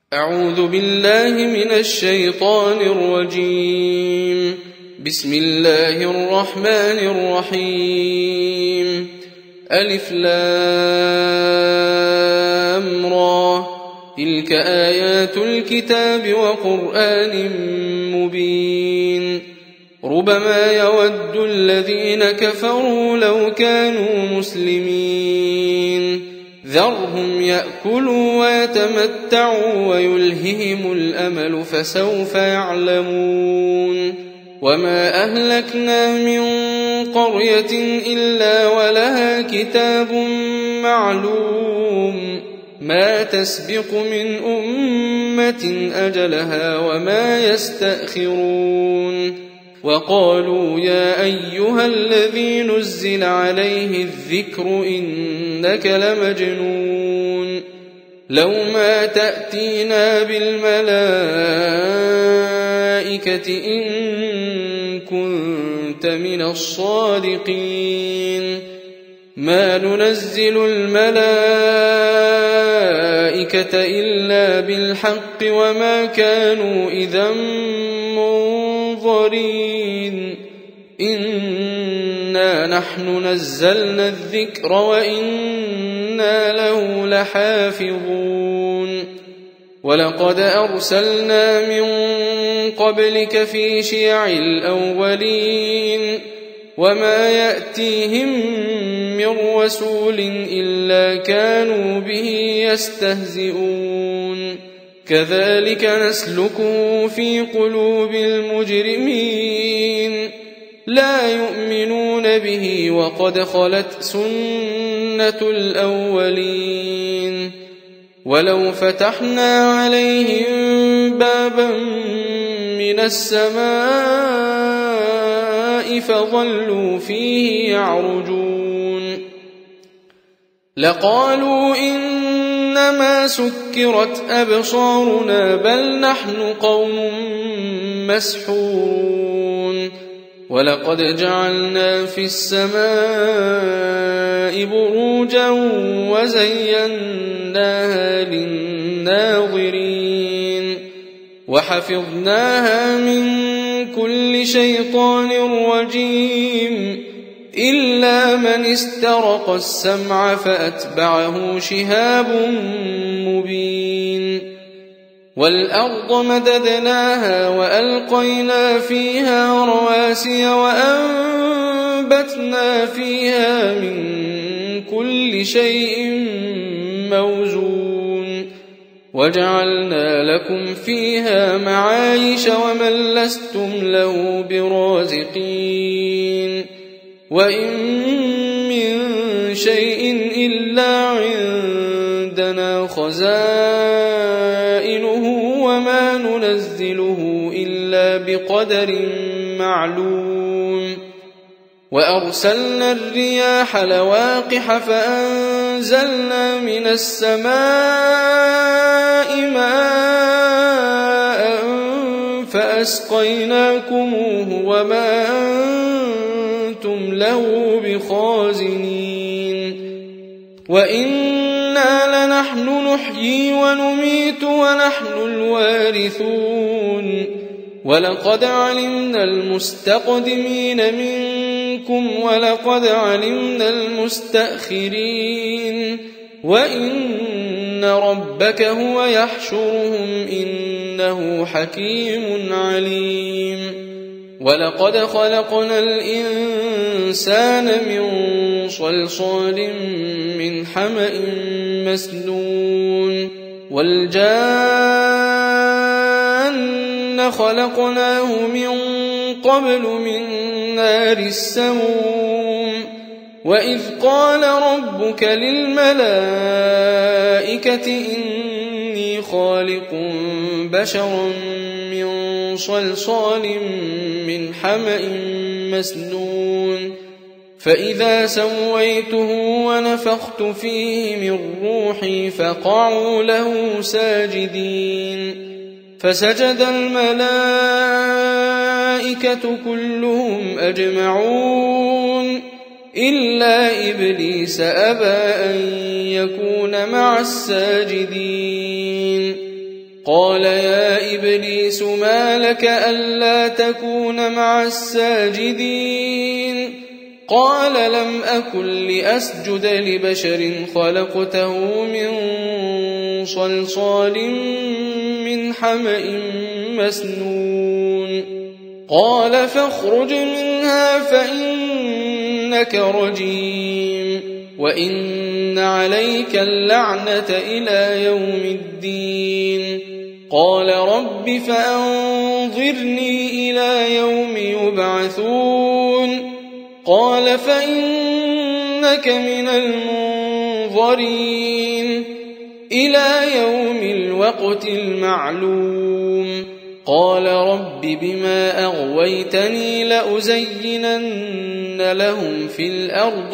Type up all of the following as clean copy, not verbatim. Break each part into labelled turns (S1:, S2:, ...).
S1: أعوذ بالله من الشيطان الرجيم. بسم الله الرحمن الرحيم. ألف لام را، تلك آيات الكتاب وقرآن مبين. ربما يود الذين كفروا لو كانوا مسلمين. ذرهم يأكلوا ويتمتعوا ويلههم الأمل فسوف يعلمون. وما أهلكنا من قرية إلا ولها كتاب معلوم، ما تسبق من أمة أجلها وما يستأخرون. وقالوا يا أيها الذي نزل عليه الذكر إنك لمجنون، لو ما تأتينا بالملائكة إن كنت من الصادقين. ما ننزل الملائكة إلا بالحق وما كانوا إذا منظرين. إنا نحن نزلنا الذكر وإنا له لحافظون. ولقد أرسلنا من قبلك في شيع الأولين، وما يأتيهم من رسول إلا كانوا به يستهزئون. كذلك نسلكه في قلوب المجرمين، لا يؤمنون به وقد خلت سنة الأولين. ولو فتحنا عليهم بابا من السماء فظلوا فيه يعرجون لقالوا إنما سكرت أبصارنا بل نحن قوم مسحورون. ولقد جعلنا في السماء بروجا وزيناها للناظرين وحفظناها من كل شيطان رجيم إلا من استرق السمع فأتبعه شهاب مبين. والأرض مددناها وألقينا فيها رواسي وأنبتنا فيها من كل شيء موزون وجعلنا لكم فيها معايش ومن لستم له برازقين. وإن من شيء إلا عندنا خزائنه وما ننزله إلا بقدر معلوم. وأرسلنا الرياح لواقح فأنزلنا من السماء ماء فأسقيناكموه وما أنتم له بخازنين. وإنا لنحن نحيي ونميت ونحن الوارثون. ولقد علمنا المستقدمين منكم ولقد علمنا المستأخرين وإن ربك هو يحشرهم إنه حكيم عليم. ولقد خلقنا الإنسان من صلصال من حمأ مسنون والجان خلقناه من قبل من نار السموم. وإذ قال ربك للملائكة إني خالق بشرا من صلصال من حمأ مسنون فإذا سويته ونفخت فيه من روحي فقعوا له ساجدين. فسجد الملائكة كلهم أجمعون إلا إبليس أبى أن يكون مع الساجدين. قال يا إبليس ما لك ألا تكون مع الساجدين قال لم أكن لأسجد لبشر خلقته من صلصال من حمأ مسنون قال فاخرج منها فإنك رجيم وإن عليك اللعنة إلى يوم الدين قال رب فأنظرني إلى يوم يبعثون قال فإنك من المنظرين إلى يوم الوقت المعلوم قال رب بما أغويتني لأزينن لهم في الأرض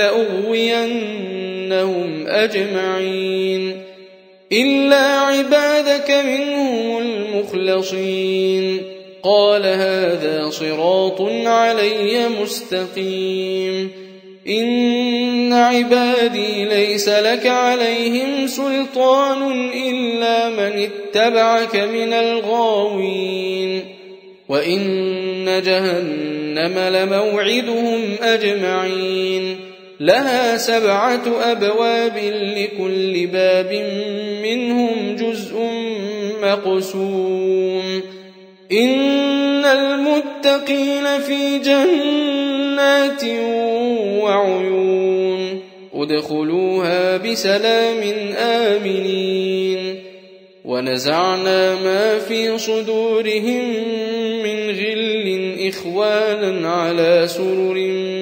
S1: ولأغوينهم أجمعين إلا عبادك منهم المخلصين قال هذا صراط علي مستقيم إن عبادي ليس لك عليهم سلطان إلا من اتبعك من الغاوين وإن جهنم لموعدهم أجمعين لها 7 أبواب لكل باب منهم جزء مقسوم إن المتقين في جنات وعيون ادخلوها بسلام آمنين ونزعنا ما في صدورهم من غل إخوانا على سرر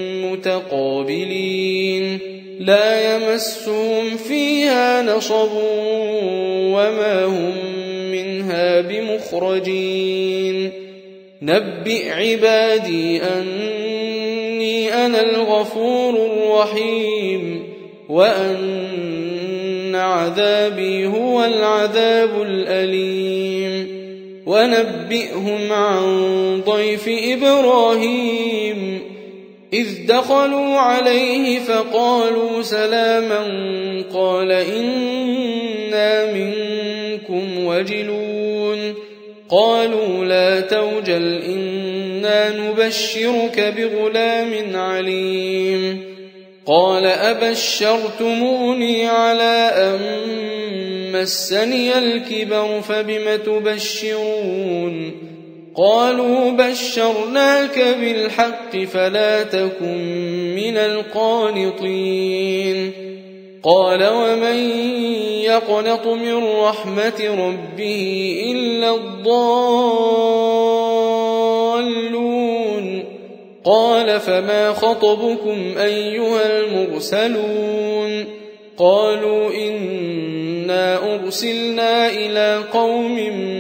S1: متقابلين لا يمسهم فيها نصب وما هم منها بمخرجين نبئ عبادي أني أنا الغفور الرحيم وأن عذابي هو العذاب الأليم ونبئهم عن ضيف إبراهيم إذ دخلوا عليه فقالوا سلاما قال إنا منكم وجلون قالوا لا توجل إنا نبشرك بغلام عليم قال أبشرتموني على أن مسني الكبر فبم تبشرون قالوا بشرناك بالحق فلا تكن من القانطين قال ومن يقنط من رحمة ربه إلا الضالون قال فما خطبكم أيها المرسلون قالوا إنا أرسلنا إلى قوم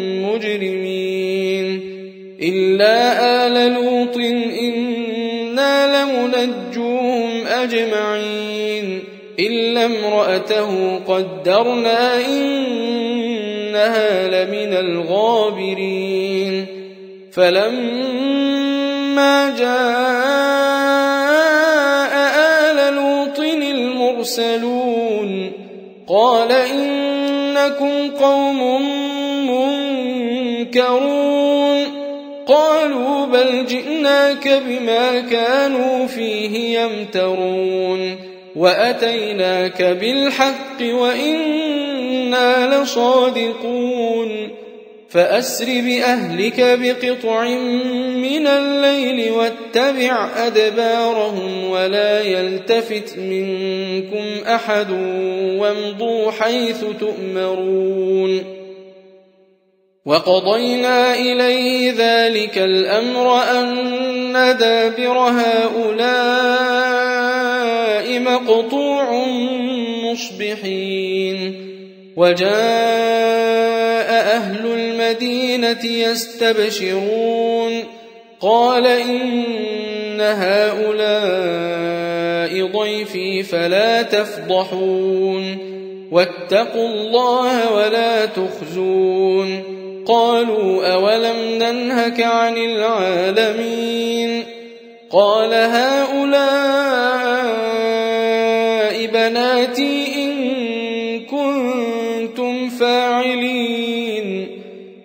S1: مجرمين إلا آل لوط إنا لمنجوهم أجمعين إلا امرأته قدرنا إنها لمن الغابرين فلما جاء آل لوط المرسلون قال إنكم قوم منكرون قالوا بل جئناك بما كانوا فيه يمترون وأتيناك بالحق وإنا لصادقون فأسر بأهلك بقطع من الليل واتبع أدبارهم ولا يلتفت منكم أحد وامضوا حيث تؤمرون وقضينا إليه ذلك الأمر أن دابر هؤلاء مقطوع مصبحين وجاء أهل المدينة يستبشرون قال إن هؤلاء ضيفي فلا تفضحون واتقوا الله ولا تخزون قالوا أولم ننهك عن العالمين قال هؤلاء بناتي إن كنتم فاعلين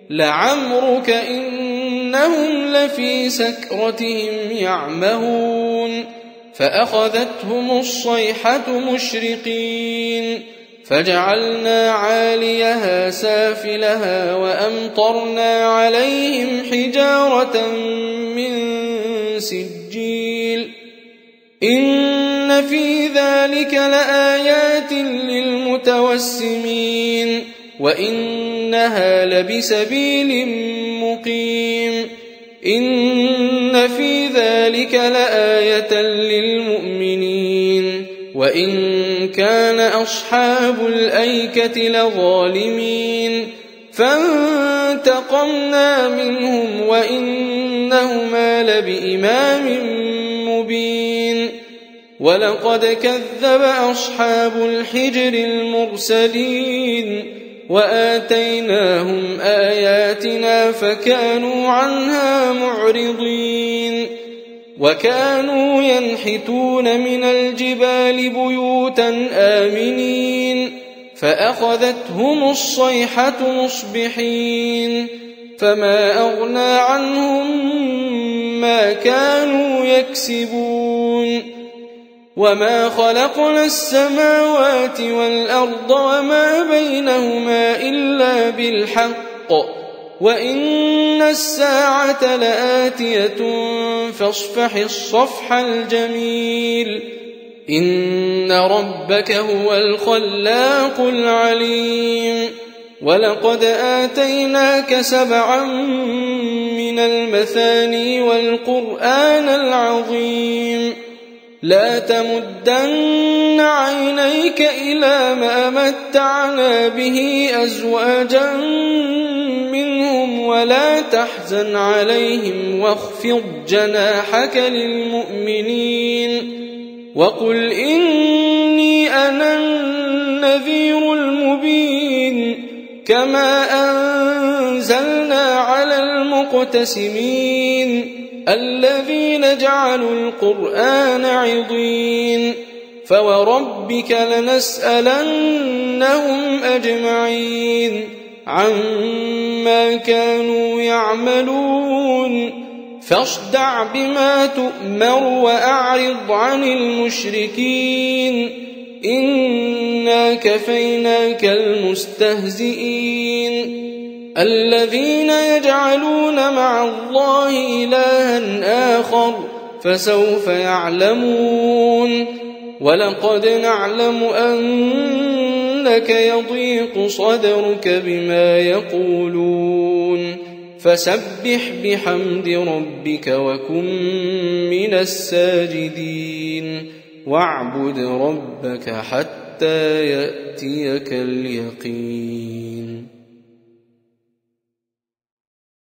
S1: لعمرك إنهم لفي سكرتهم يعمهون فأخذتهم الصيحة مشرقين فجعلنا عاليها سافلها وأمطرنا عليهم حجارة من سجيل إن في ذلك لآيات للمتوسمين وإنها لبسبيل مقيم إن في ذلك لآية للمؤمنين وإن كان أصحاب الأيكة لظالمين فانتقمنا منهم وإنهما لبإمام مبين ولقد كذب أصحاب الحجر المرسلين وآتيناهم آياتنا فكانوا عنها معرضين وكانوا ينحتون من الجبال بيوتا آمنين فأخذتهم الصيحة مصبحين فما أغنى عنهم ما كانوا يكسبون وما خلقنا السماوات والأرض وما بينهما إلا بالحق وإن الساعة لآتية فاصفح الصفح الجميل إن ربك هو الخلاق العليم ولقد آتيناك 7 من المثاني والقرآن العظيم لا تمدن عينيك إلى ما متعنا به أزواجا منهم ولا تحزن عليهم واخفض جناحك للمؤمنين وقل إني أنا النذير المبين كما أنزلنا على المقتسمين الذين جعلوا القرآن عضين فوربك لنسألنهم أجمعين عما كانوا يعملون فاصدع بما تؤمر وأعرض عن المشركين إنا كفيناك المستهزئين الذين يجعلون مع الله إلها آخر فسوف يعلمون ولقد نعلم أنك يضيق صدرك بما يقولون فسبح بحمد ربك وكن من الساجدين واعبد ربك حتى يأتيك اليقين.